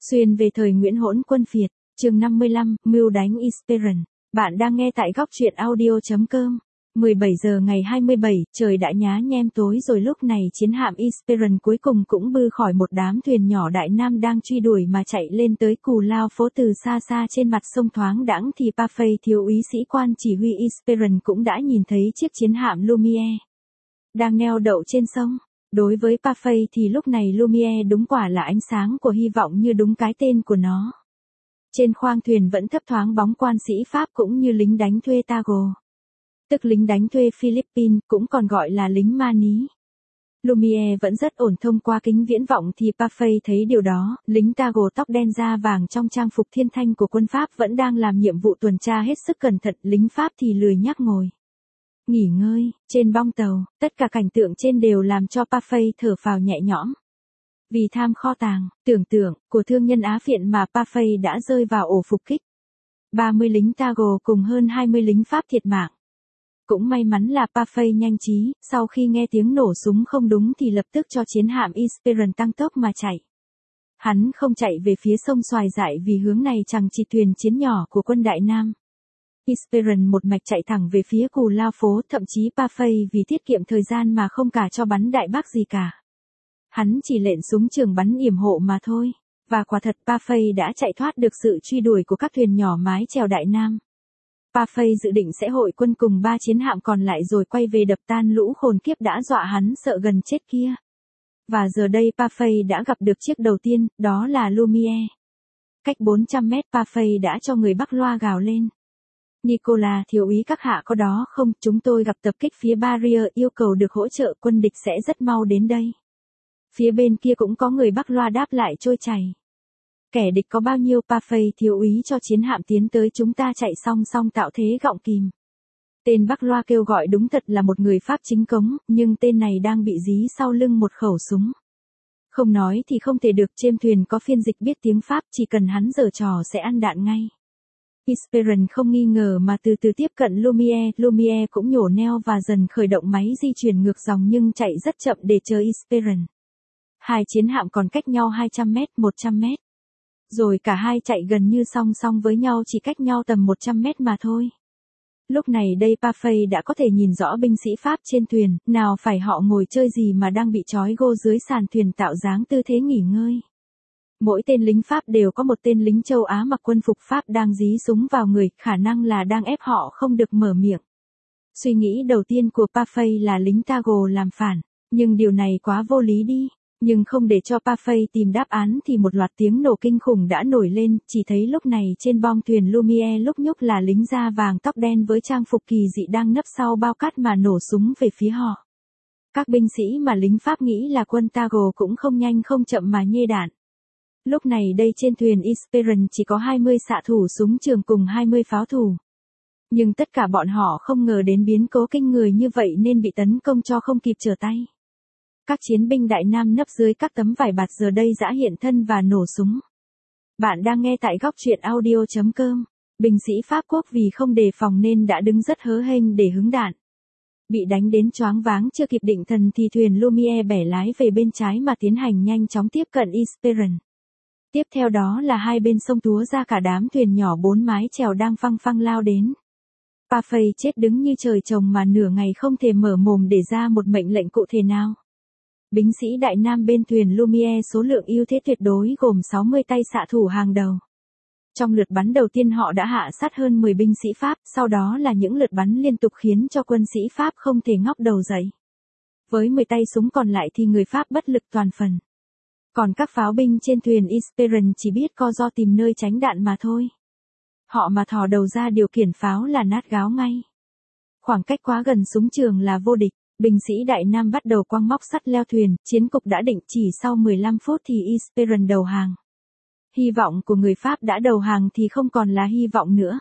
Xuyên về thời Nguyễn Hỗn Quân Phiệt, chương 55, mưu đánh Isperan. Bạn đang nghe tại góc truyện audio.com. 17 giờ ngày 27, trời đã nhá nhem tối rồi, lúc này chiến hạm Isperan cuối cùng cũng bư khỏi một đám thuyền nhỏ Đại Nam đang truy đuổi mà chạy lên tới Cù Lao phố. Từ xa xa trên mặt sông thoáng đãng thì Parfait, thiếu úy sĩ quan chỉ huy Isperan, cũng đã nhìn thấy chiếc chiến hạm Lumiere đang neo đậu trên sông. Đối với Parfait thì lúc này Lumiere đúng quả là ánh sáng của hy vọng, như đúng cái tên của nó. Trên khoang thuyền vẫn thấp thoáng bóng quan sĩ Pháp cũng như lính đánh thuê Tago, tức lính đánh thuê Philippines, cũng còn gọi là lính Mani. Lumiere vẫn rất ổn. Thông qua kính viễn vọng thì Parfait thấy điều đó, lính Tago tóc đen da vàng trong trang phục thiên thanh của quân Pháp vẫn đang làm nhiệm vụ tuần tra hết sức cẩn thận, lính Pháp thì lười nhác ngồi nghỉ ngơi trên bong tàu. Tất cả cảnh tượng trên đều làm cho Parfait thở phào nhẹ nhõm. Vì tham kho tàng, tưởng tượng của thương nhân Á Phiện mà Parfait đã rơi vào ổ phục kích. 30 lính Tago cùng hơn 20 lính Pháp thiệt mạng. Cũng may mắn là Parfait nhanh trí, sau khi nghe tiếng nổ súng không đúng thì lập tức cho chiến hạm Isperan tăng tốc mà chạy. Hắn không chạy về phía sông Xoài Dại vì hướng này chẳng chỉ thuyền chiến nhỏ của quân Đại Nam. Isperan một mạch chạy thẳng về phía Cù Lao phố, thậm chí Parfait vì tiết kiệm thời gian mà không cả cho bắn đại bác gì cả. Hắn chỉ lệnh súng trường bắn yểm hộ mà thôi. Và quả thật Parfait đã chạy thoát được sự truy đuổi của các thuyền nhỏ mái chèo Đại Nam. Parfait dự định sẽ hội quân cùng 3 chiến hạm còn lại rồi quay về đập tan lũ khốn kiếp đã dọa hắn sợ gần chết kia. Và giờ đây Parfait đã gặp được chiếc đầu tiên, đó là Lumiere. Cách 400 mét Parfait đã cho người Bắc loa gào lên. Nicolas, thiếu úy, các hạ có đó không? Chúng tôi gặp tập kích phía Barrier, yêu cầu được hỗ trợ, quân địch sẽ rất mau đến đây. Phía bên kia cũng có người Bắc loa đáp lại trôi chảy. Kẻ địch có bao nhiêu? Parfait thiếu úy cho chiến hạm tiến tới, chúng ta chạy song song tạo thế gọng kìm. Tên Bắc loa kêu gọi đúng thật là một người Pháp chính cống, nhưng tên này đang bị dí sau lưng một khẩu súng. Không nói thì không thể được, trên thuyền có phiên dịch biết tiếng Pháp, chỉ cần hắn giở trò sẽ ăn đạn ngay. Isperan không nghi ngờ mà từ từ tiếp cận Lumiere. Lumiere cũng nhổ neo và dần khởi động máy di chuyển ngược dòng nhưng chạy rất chậm để chờ Isperan. Hai chiến hạm còn cách nhau 200 mét, 100 mét. Rồi cả hai chạy gần như song song với nhau, chỉ cách nhau tầm 100 mét mà thôi. Lúc này đây Parfait đã có thể nhìn rõ binh sĩ Pháp trên thuyền, nào phải họ ngồi chơi gì mà đang bị trói gô dưới sàn thuyền tạo dáng tư thế nghỉ ngơi. Mỗi tên lính Pháp đều có một tên lính châu Á mặc quân phục Pháp đang dí súng vào người, khả năng là đang ép họ không được mở miệng. Suy nghĩ đầu tiên của Parfait là lính Tago làm phản, nhưng điều này quá vô lý đi. Nhưng không để cho Parfait tìm đáp án thì một loạt tiếng nổ kinh khủng đã nổi lên, chỉ thấy lúc này trên bong thuyền Lumiere lúc nhúc là lính da vàng tóc đen với trang phục kỳ dị đang nấp sau bao cát mà nổ súng về phía họ. Các binh sĩ mà lính Pháp nghĩ là quân Tago cũng không nhanh không chậm mà nhê đạn. Lúc này đây trên thuyền Isperan chỉ có 20 xạ thủ súng trường cùng 20 pháo thủ. Nhưng tất cả bọn họ không ngờ đến biến cố kinh người như vậy nên bị tấn công cho không kịp trở tay. Các chiến binh Đại Nam nấp dưới các tấm vải bạt giờ đây giã hiện thân và nổ súng. Bạn đang nghe tại góc truyện audio.com. Binh sĩ Pháp quốc vì không đề phòng nên đã đứng rất hớ hênh để hứng đạn. Bị đánh đến choáng váng chưa kịp định thần thì thuyền Lumiere bẻ lái về bên trái mà tiến hành nhanh chóng tiếp cận Isperan. Tiếp theo đó là hai bên sông túa ra cả đám thuyền nhỏ 4 mái chèo đang phăng phăng lao đến. Parfait chết đứng như trời trồng mà nửa ngày không thể mở mồm để ra một mệnh lệnh cụ thể nào. Binh sĩ Đại Nam bên thuyền Lumiere số lượng ưu thế tuyệt đối gồm 60 tay xạ thủ hàng đầu. Trong lượt bắn đầu tiên họ đã hạ sát hơn 10 binh sĩ Pháp, sau đó là những lượt bắn liên tục khiến cho quân sĩ Pháp không thể ngóc đầu dậy. Với 10 tay súng còn lại thì người Pháp bất lực toàn phần. Còn các pháo binh trên thuyền Isperan chỉ biết co ro tìm nơi tránh đạn mà thôi. Họ mà thò đầu ra điều khiển pháo là nát gáo ngay. Khoảng cách quá gần súng trường là vô địch. Binh sĩ Đại Nam bắt đầu quăng móc sắt leo thuyền, chiến cục đã định, chỉ sau 15 phút thì Isperan đầu hàng. Hy vọng của người Pháp đã đầu hàng thì không còn là hy vọng nữa.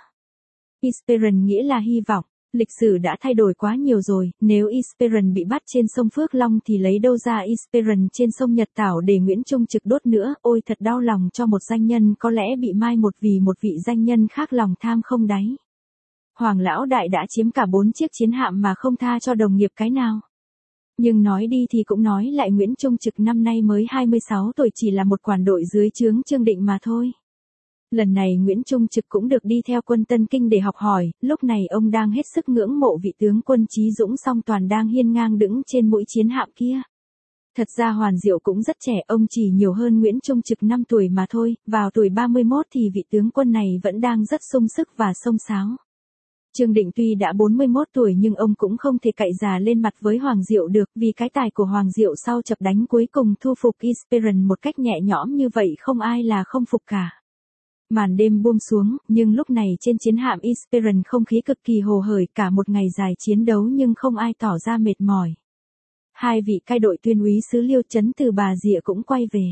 Isperan nghĩa là hy vọng, lịch sử đã thay đổi quá nhiều rồi, nếu Isperan bị bắt trên sông Phước Long thì lấy đâu ra Isperan trên sông Nhật Tảo để Nguyễn Trung Trực đốt nữa, ôi thật đau lòng cho một danh nhân có lẽ bị mai một vì một vị danh nhân khác lòng tham không đáy. Hoàng lão đại đã chiếm cả 4 chiếc chiến hạm mà không tha cho đồng nghiệp cái nào. Nhưng nói đi thì cũng nói lại Nguyễn Trung Trực năm nay mới 26 tuổi chỉ là một quản đội dưới trướng Trương Định mà thôi. Lần này Nguyễn Trung Trực cũng được đi theo quân Tân Kinh để học hỏi, lúc này ông đang hết sức ngưỡng mộ vị tướng quân Chí Dũng song toàn đang hiên ngang đứng trên mũi chiến hạm kia. Thật ra Hoàn Diệu cũng rất trẻ, ông chỉ nhiều hơn Nguyễn Trung Trực 5 tuổi mà thôi, vào tuổi 31 thì vị tướng quân này vẫn đang rất sung sức và xông xáo. Trương Định tuy đã 41 tuổi nhưng ông cũng không thể cậy già lên mặt với Hoàng Diệu được, vì cái tài của Hoàng Diệu sau chập đánh cuối cùng thu phục Isperan một cách nhẹ nhõm như vậy không ai là không phục cả. Màn đêm buông xuống, nhưng lúc này trên chiến hạm Isperan không khí cực kỳ hồ hởi, cả một ngày dài chiến đấu nhưng không ai tỏ ra mệt mỏi. Hai vị cai đội Tuyên úy sứ Liêu Chấn từ Bà Rịa cũng quay về.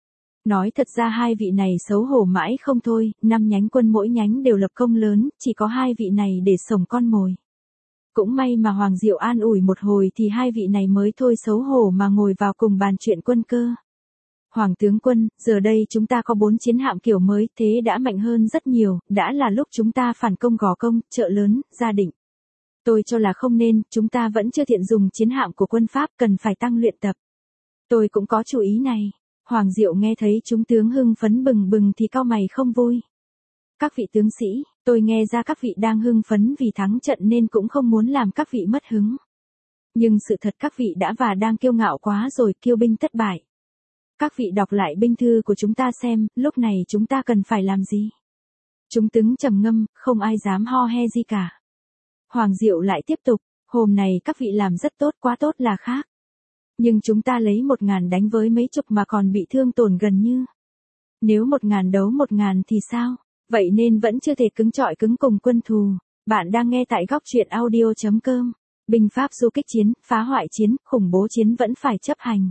Nói thật ra hai vị này xấu hổ mãi không thôi, 5 nhánh quân mỗi nhánh đều lập công lớn, chỉ có hai vị này để sổng con mồi. Cũng may mà Hoàng Diệu an ủi một hồi thì hai vị này mới thôi xấu hổ mà ngồi vào cùng bàn chuyện quân cơ. Hoàng tướng quân, giờ đây chúng ta có 4 chiến hạm kiểu mới, thế đã mạnh hơn rất nhiều, đã là lúc chúng ta phản công Gò Công, Chợ Lớn, Gia Định. Tôi cho là không nên, chúng ta vẫn chưa thiện dùng chiến hạm của quân Pháp, cần phải tăng luyện tập. Tôi cũng có chú ý này. Hoàng Diệu nghe thấy chúng tướng hưng phấn bừng bừng thì cau mày không vui. Các vị tướng sĩ, tôi nghe ra các vị đang hưng phấn vì thắng trận nên cũng không muốn làm các vị mất hứng. Nhưng sự thật các vị đã và đang kiêu ngạo quá rồi, kiêu binh thất bại. Các vị đọc lại binh thư của chúng ta xem, lúc này chúng ta cần phải làm gì? Chúng tướng trầm ngâm, không ai dám ho he gì cả. Hoàng Diệu lại tiếp tục, hôm nay các vị làm rất tốt, quá tốt là khác. Nhưng chúng ta lấy 1.000 đánh với mấy chục mà còn bị thương tổn gần như. Nếu 1.000 đấu 1.000 thì sao? Vậy nên vẫn chưa thể cứng trọi cứng cùng quân thù. Bạn đang nghe tại góc truyện audio.com. Binh Pháp du kích chiến, phá hoại chiến, khủng bố chiến vẫn phải chấp hành.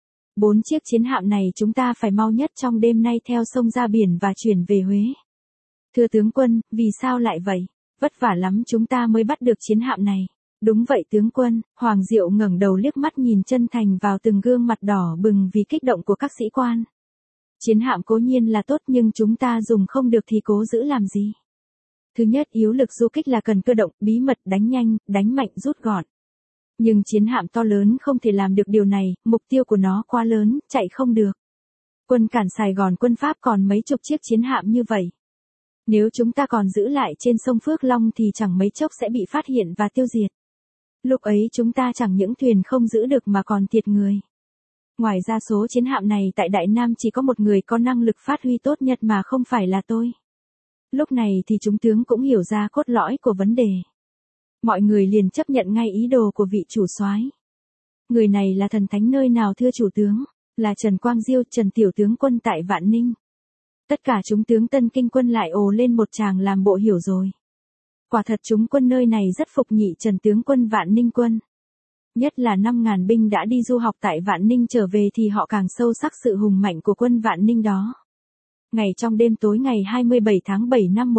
4 chiếc chiến hạm này chúng ta phải mau nhất trong đêm nay theo sông ra biển và chuyển về Huế. Thưa tướng quân, vì sao lại vậy? Vất vả lắm chúng ta mới bắt được chiến hạm này. Đúng vậy tướng quân, Hoàng Diệu ngẩng đầu liếc mắt nhìn chân thành vào từng gương mặt đỏ bừng vì kích động của các sĩ quan. Chiến hạm cố nhiên là tốt nhưng chúng ta dùng không được thì cố giữ làm gì? Thứ nhất, yếu lực du kích là cần cơ động, bí mật, đánh nhanh, đánh mạnh, rút gọn. Nhưng chiến hạm to lớn không thể làm được điều này, mục tiêu của nó quá lớn, chạy không được. Quân cản Sài Gòn quân Pháp còn mấy chục chiếc chiến hạm như vậy. Nếu chúng ta còn giữ lại trên sông Phước Long thì chẳng mấy chốc sẽ bị phát hiện và tiêu diệt. Lúc ấy chúng ta chẳng những thuyền không giữ được mà còn thiệt người. Ngoài ra số chiến hạm này tại Đại Nam chỉ có một người có năng lực phát huy tốt nhất mà không phải là tôi. Lúc này thì chúng tướng cũng hiểu ra cốt lõi của vấn đề. Mọi người liền chấp nhận ngay ý đồ của vị chủ soái. Người này là thần thánh nơi nào thưa chủ tướng? Là Trần Quang Diêu, Trần Tiểu tướng quân tại Vạn Ninh. Tất cả chúng tướng Tân Kinh quân lại ồ lên một tràng làm bộ hiểu rồi. Quả thật chúng quân nơi này rất phục nhị Trần tướng quân Vạn Ninh quân. Nhất là 5.000 binh đã đi du học tại Vạn Ninh trở về thì họ càng sâu sắc sự hùng mạnh của quân Vạn Ninh đó. Ngày trong đêm tối ngày 27 tháng 7 năm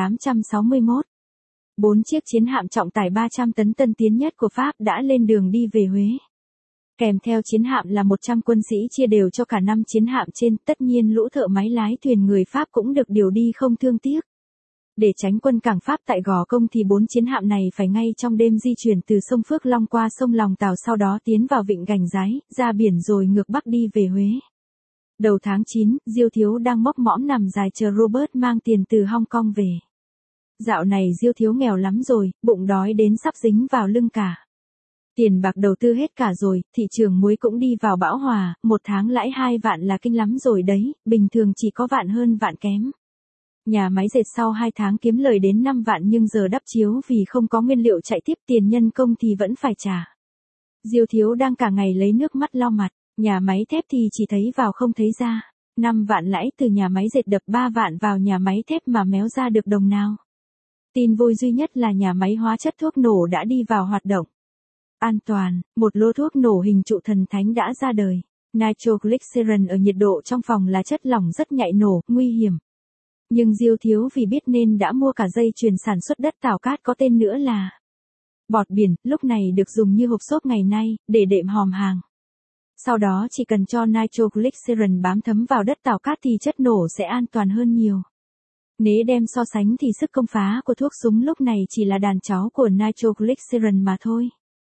1861, 4 chiếc chiến hạm trọng tải 300 tấn tân tiến nhất của Pháp đã lên đường đi về Huế. Kèm theo chiến hạm là 100 quân sĩ chia đều cho cả 5 chiến hạm trên, tất nhiên lũ thợ máy lái thuyền người Pháp cũng được điều đi không thương tiếc. Để tránh quân cảng Pháp tại Gò Công thì 4 chiến hạm này phải ngay trong đêm di chuyển từ sông Phước Long qua sông Lòng Tàu sau đó tiến vào vịnh Gành Rái, ra biển rồi ngược bắc đi về Huế. Đầu tháng 9, Diêu Thiếu đang móc mõm nằm dài chờ Robert mang tiền từ Hong Kong về. Dạo này Diêu Thiếu nghèo lắm rồi, bụng đói đến sắp dính vào lưng cả. Tiền bạc đầu tư hết cả rồi, thị trường muối cũng đi vào bão hòa, 1 tháng lãi 2 vạn là kinh lắm rồi đấy, bình thường chỉ có vạn hơn vạn kém. Nhà máy dệt sau 2 tháng kiếm lời đến 5 vạn nhưng giờ đắp chiếu vì không có nguyên liệu chạy tiếp tiền nhân công thì vẫn phải trả. Diêu Thiếu đang cả ngày lấy nước mắt lau mặt, nhà máy thép thì chỉ thấy vào không thấy ra. 5 vạn lãi từ nhà máy dệt đập 3 vạn vào nhà máy thép mà méo ra được đồng nào. Tin vui duy nhất là nhà máy hóa chất thuốc nổ đã đi vào hoạt động. An toàn, một lô thuốc nổ hình trụ thần thánh đã ra đời. Nitroglycerin ở nhiệt độ trong phòng là chất lỏng rất nhạy nổ, nguy hiểm. Nhưng Diêu Thiếu vì biết nên đã mua cả dây chuyền sản xuất đất Tảo Cát có tên nữa là bọt biển, lúc này được dùng như hộp xốp ngày nay, để đệm hòm hàng. Sau đó chỉ cần cho nitroglycerin bám thấm vào đất Tảo Cát thì chất nổ sẽ an toàn hơn nhiều. Nếu đem so sánh thì sức công phá của thuốc súng lúc này chỉ là đàn cháu của nitroglycerin mà thôi.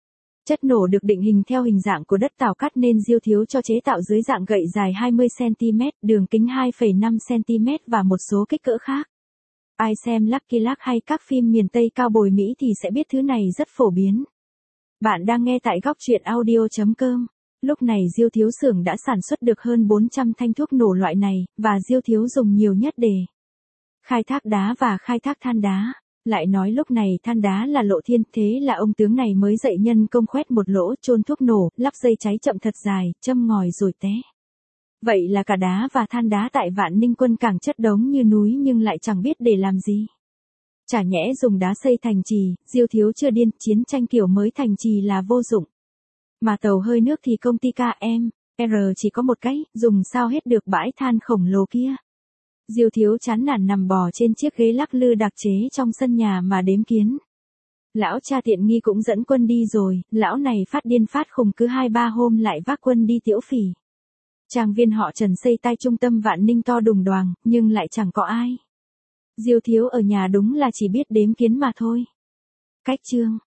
Chất nổ được định hình theo hình dạng của đất Tào Cát nên Diêu Thiếu cho chế tạo dưới dạng gậy dài 20cm, đường kính 2,5cm và một số kích cỡ khác. Ai xem Lucky Luke hay các phim miền Tây cao bồi Mỹ thì sẽ biết thứ này rất phổ biến. Bạn đang nghe tại góc truyện audio.com. Lúc này Diêu Thiếu xưởng đã sản xuất được hơn 400 thanh thuốc nổ loại này, và Diêu Thiếu dùng nhiều nhất để khai thác đá và khai thác than đá. Lại nói lúc này than đá là lộ thiên, thế là ông tướng này mới dạy nhân công khoét một lỗ, chôn thuốc nổ, lắp dây cháy chậm thật dài, châm ngòi rồi té. Vậy là cả đá và than đá tại Vạn Ninh Quân Cảng chất đống như núi nhưng lại chẳng biết để làm gì. Chả nhẽ dùng đá xây thành trì, Diêu Thiếu chưa điên, chiến tranh kiểu mới thành trì là vô dụng. Mà tàu hơi nước thì công ty KMR chỉ có một cái, dùng sao hết được bãi than khổng lồ kia. Diêu Thiếu chán nản nằm bò trên chiếc ghế lắc lư đặc chế trong sân nhà mà đếm kiến. Lão cha tiện nghi cũng dẫn quân đi rồi, lão này phát điên phát khùng cứ 2-3 hôm lại vác quân đi Tiễu Phỉ. Trang viên họ Trần xây tại trung tâm Vạn Ninh to đùng đoàng, nhưng lại chẳng có ai. Diêu Thiếu ở nhà đúng là chỉ biết đếm kiến mà thôi. Cách chương